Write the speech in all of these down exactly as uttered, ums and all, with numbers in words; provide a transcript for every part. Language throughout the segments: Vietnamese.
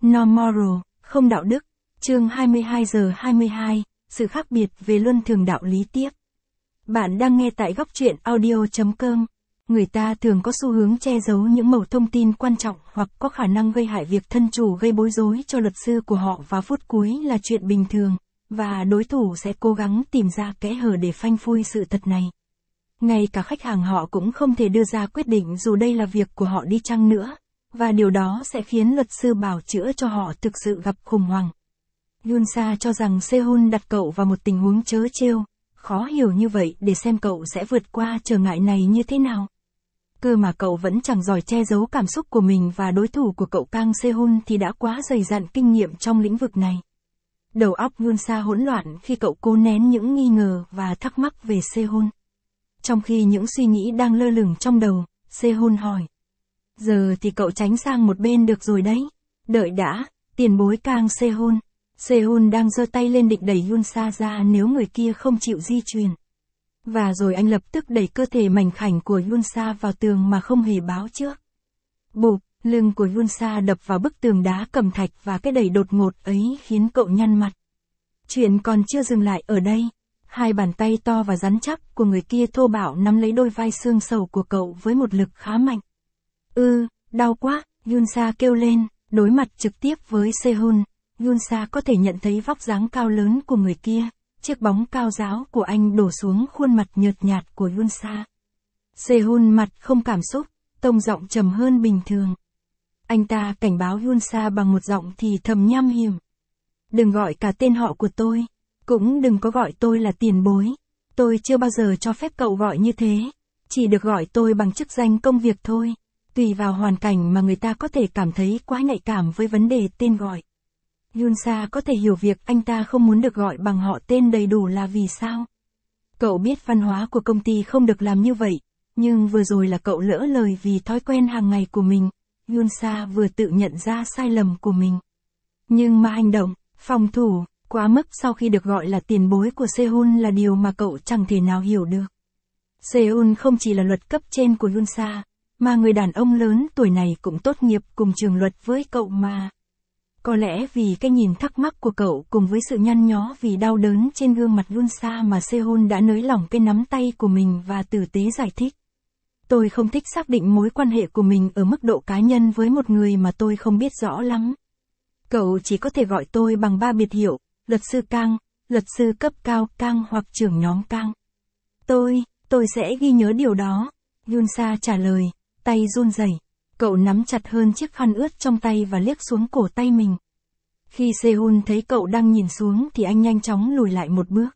No moral, không đạo đức. Chương hai mươi hai giờ hai mươi hai, sự khác biệt về luân thường đạo lý tiếp. Bạn đang nghe tại góc truyện audio chấm com. Người ta thường có xu hướng che giấu những mẩu thông tin quan trọng hoặc có khả năng gây hại việc thân chủ gây bối rối cho luật sư của họ vào phút cuối là chuyện bình thường, và đối thủ sẽ cố gắng tìm ra kẽ hở để phanh phui sự thật này. Ngay cả khách hàng họ cũng không thể đưa ra quyết định dù đây là việc của họ đi chăng nữa, và điều đó sẽ khiến luật sư bào chữa cho họ thực sự gặp khủng hoảng. Yunsa cho rằng Sehun đặt cậu vào một tình huống trớ trêu, khó hiểu như vậy để xem cậu sẽ vượt qua trở ngại này như thế nào. Cơ mà cậu vẫn chẳng giỏi che giấu cảm xúc của mình, và đối thủ của cậu Kang Sehun thì đã quá dày dặn kinh nghiệm trong lĩnh vực này. Đầu óc Yunsa hỗn loạn khi cậu cố nén những nghi ngờ và thắc mắc về Sehun. Trong khi những suy nghĩ đang lơ lửng trong đầu, Sehun hỏi. Giờ thì cậu tránh sang một bên được rồi đấy. Đợi đã, tiền bối Kang Sehun. Sehun đang giơ tay lên định đẩy Yunsa ra nếu người kia không chịu di chuyển. Và rồi anh lập tức đẩy cơ thể mảnh khảnh của Yunsa vào tường mà không hề báo trước. Bụp, lưng của Yunsa đập vào bức tường đá cẩm thạch, và cái đẩy đột ngột ấy khiến cậu nhăn mặt. Chuyện còn chưa dừng lại ở đây. Hai bàn tay to và rắn chắc của người kia thô bạo nắm lấy đôi vai xương sầu của cậu với một lực khá mạnh. Ư, đau quá, Yunsa kêu lên, đối mặt trực tiếp với Sehun. Yunsa có thể nhận thấy vóc dáng cao lớn của người kia, chiếc bóng cao ráo của anh đổ xuống khuôn mặt nhợt nhạt của Yunsa. Sehun mặt không cảm xúc, tông giọng trầm hơn bình thường. Anh ta cảnh báo Yunsa bằng một giọng thì thầm nham hiểm. Đừng gọi cả tên họ của tôi, cũng đừng có gọi tôi là tiền bối. Tôi chưa bao giờ cho phép cậu gọi như thế, chỉ được gọi tôi bằng chức danh công việc thôi. Tùy vào hoàn cảnh mà người ta có thể cảm thấy quá nhạy cảm với vấn đề tên gọi. Yunsa có thể hiểu việc anh ta không muốn được gọi bằng họ tên đầy đủ là vì sao. Cậu biết văn hóa của công ty không được làm như vậy, nhưng vừa rồi là cậu lỡ lời vì thói quen hàng ngày của mình. Yunsa vừa tự nhận ra sai lầm của mình. Nhưng mà hành động, phòng thủ, quá mức sau khi được gọi là tiền bối của Sehun là điều mà cậu chẳng thể nào hiểu được. Sehun không chỉ là luật cấp trên của Yunsa, mà người đàn ông lớn tuổi này cũng tốt nghiệp cùng trường luật với cậu mà. Có lẽ vì cái nhìn thắc mắc của cậu cùng với sự nhăn nhó vì đau đớn trên gương mặt Yunsa mà Sehun đã nới lỏng cái nắm tay của mình và tử tế giải thích. Tôi không thích xác định mối quan hệ của mình ở mức độ cá nhân với một người mà tôi không biết rõ lắm. Cậu chỉ có thể gọi tôi bằng ba biệt hiệu, luật sư Kang, luật sư cấp cao Kang hoặc trưởng nhóm Kang. Tôi, tôi sẽ ghi nhớ điều đó. Yunsa trả lời, tay run rẩy. Cậu nắm chặt hơn chiếc khăn ướt trong tay và liếc xuống cổ tay mình. Khi Sehun thấy cậu đang nhìn xuống thì anh nhanh chóng lùi lại một bước.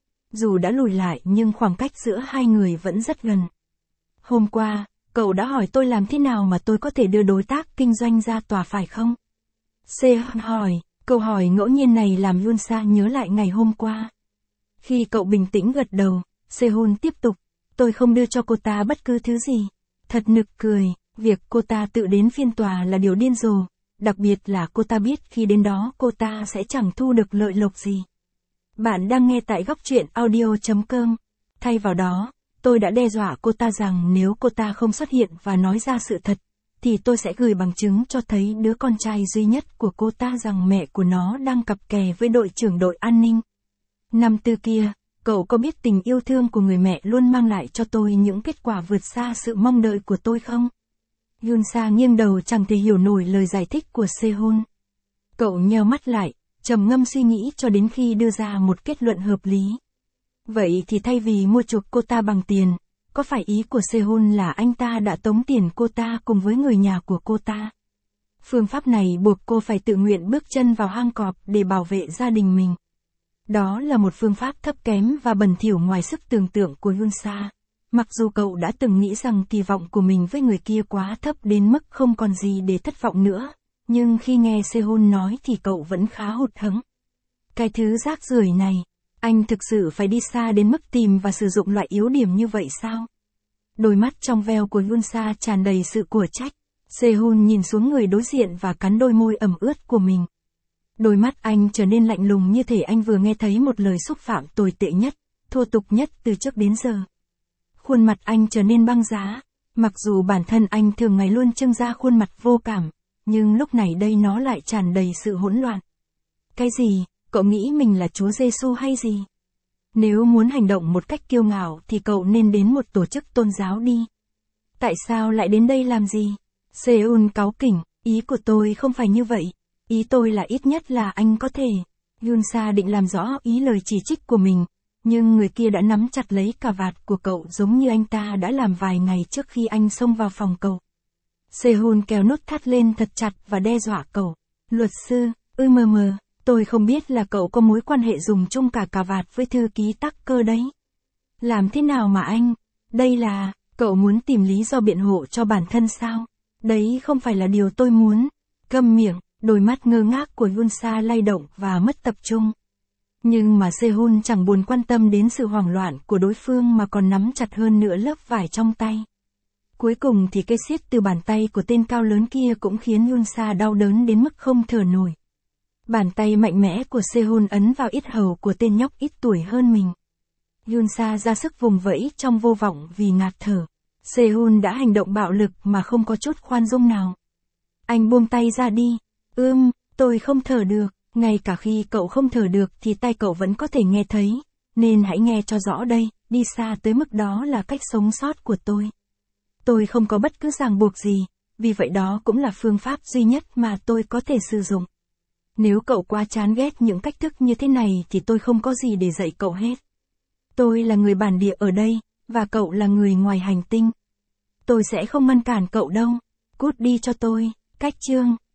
Dù đã lùi lại nhưng khoảng cách giữa hai người vẫn rất gần. Hôm qua, cậu đã hỏi tôi làm thế nào mà tôi có thể đưa đối tác kinh doanh ra tòa phải không? Sehun hỏi, câu hỏi ngẫu nhiên này làm Yunsa nhớ lại ngày hôm qua. Khi cậu bình tĩnh gật đầu, Sehun tiếp tục, tôi không đưa cho cô ta bất cứ thứ gì. Thật nực cười. Việc cô ta tự đến phiên tòa là điều điên rồ, đặc biệt là cô ta biết khi đến đó cô ta sẽ chẳng thu được lợi lộc gì. Bạn đang nghe tại góc truyện audio chấm com. Thay vào đó, tôi đã đe dọa cô ta rằng nếu cô ta không xuất hiện và nói ra sự thật, thì tôi sẽ gửi bằng chứng cho thấy đứa con trai duy nhất của cô ta rằng mẹ của nó đang cặp kè với đội trưởng đội an ninh. Năm tư kia, cậu có biết tình yêu thương của người mẹ luôn mang lại cho tôi những kết quả vượt xa sự mong đợi của tôi không? Yunsa nghiêng đầu chẳng thể hiểu nổi lời giải thích của Sehun. Cậu nheo mắt lại, trầm ngâm suy nghĩ cho đến khi đưa ra một kết luận hợp lý. Vậy thì thay vì mua chuộc cô ta bằng tiền, có phải ý của Sehun là anh ta đã tống tiền cô ta cùng với người nhà của cô ta? Phương pháp này buộc cô phải tự nguyện bước chân vào hang cọp để bảo vệ gia đình mình. Đó là một phương pháp thấp kém và bẩn thỉu ngoài sức tưởng tượng của Yunsa. Mặc dù cậu đã từng nghĩ rằng kỳ vọng của mình với người kia quá thấp đến mức không còn gì để thất vọng nữa, nhưng khi nghe Sehun nói thì cậu vẫn khá hụt hẫng. Cái thứ rác rưởi này, anh thực sự phải đi xa đến mức tìm và sử dụng loại yếu điểm như vậy sao? Đôi mắt trong veo của Yunsa tràn đầy sự của trách. Sehun nhìn xuống người đối diện và cắn đôi môi ẩm ướt của mình. Đôi mắt anh trở nên lạnh lùng như thể anh vừa nghe thấy một lời xúc phạm tồi tệ nhất, thô tục nhất từ trước đến giờ. Khuôn mặt anh trở nên băng giá, mặc dù bản thân anh thường ngày luôn trưng ra khuôn mặt vô cảm, nhưng lúc này đây nó lại tràn đầy sự hỗn loạn. Cái gì, cậu nghĩ mình là Chúa Giêsu hay gì? Nếu muốn hành động một cách kiêu ngạo thì cậu nên đến một tổ chức tôn giáo đi. Tại sao lại đến đây làm gì? Seun cáu kỉnh, ý của tôi không phải như vậy. Ý tôi là ít nhất là anh có thể. Yunsa định làm rõ ý lời chỉ trích của mình, nhưng người kia đã nắm chặt lấy cà vạt của cậu giống như anh ta đã làm vài ngày trước khi anh xông vào phòng cậu. Sehun kéo nút thắt lên thật chặt và đe dọa cậu. Luật sư, ư mờ mờ, tôi không biết là cậu có mối quan hệ dùng chung cả cà vạt với thư ký Tucker đấy. Làm thế nào mà anh? Đây là, cậu muốn tìm lý do biện hộ cho bản thân sao? Đấy không phải là điều tôi muốn. Câm miệng, đôi mắt ngơ ngác của Yunsa lay động và mất tập trung. Nhưng mà Sehun chẳng buồn quan tâm đến sự hoảng loạn của đối phương mà còn nắm chặt hơn nữa lớp vải trong tay. Cuối cùng thì cây xiết từ bàn tay của tên cao lớn kia cũng khiến Yunsa đau đớn đến mức không thở nổi. Bàn tay mạnh mẽ của Sehun ấn vào yết hầu của tên nhóc ít tuổi hơn mình. Yunsa ra sức vùng vẫy trong vô vọng vì ngạt thở. Sehun đã hành động bạo lực mà không có chút khoan dung nào. Anh buông tay ra đi. Ưm, tôi không thở được. Ngay cả khi cậu không thở được thì tay cậu vẫn có thể nghe thấy. Nên hãy nghe cho rõ đây, đi xa tới mức đó là cách sống sót của tôi. Tôi không có bất cứ ràng buộc gì, vì vậy đó cũng là phương pháp duy nhất mà tôi có thể sử dụng. Nếu cậu quá chán ghét những cách thức như thế này thì tôi không có gì để dạy cậu hết. Tôi là người bản địa ở đây, và cậu là người ngoài hành tinh. Tôi sẽ không ngăn cản cậu đâu. Cút đi cho tôi. Cách chương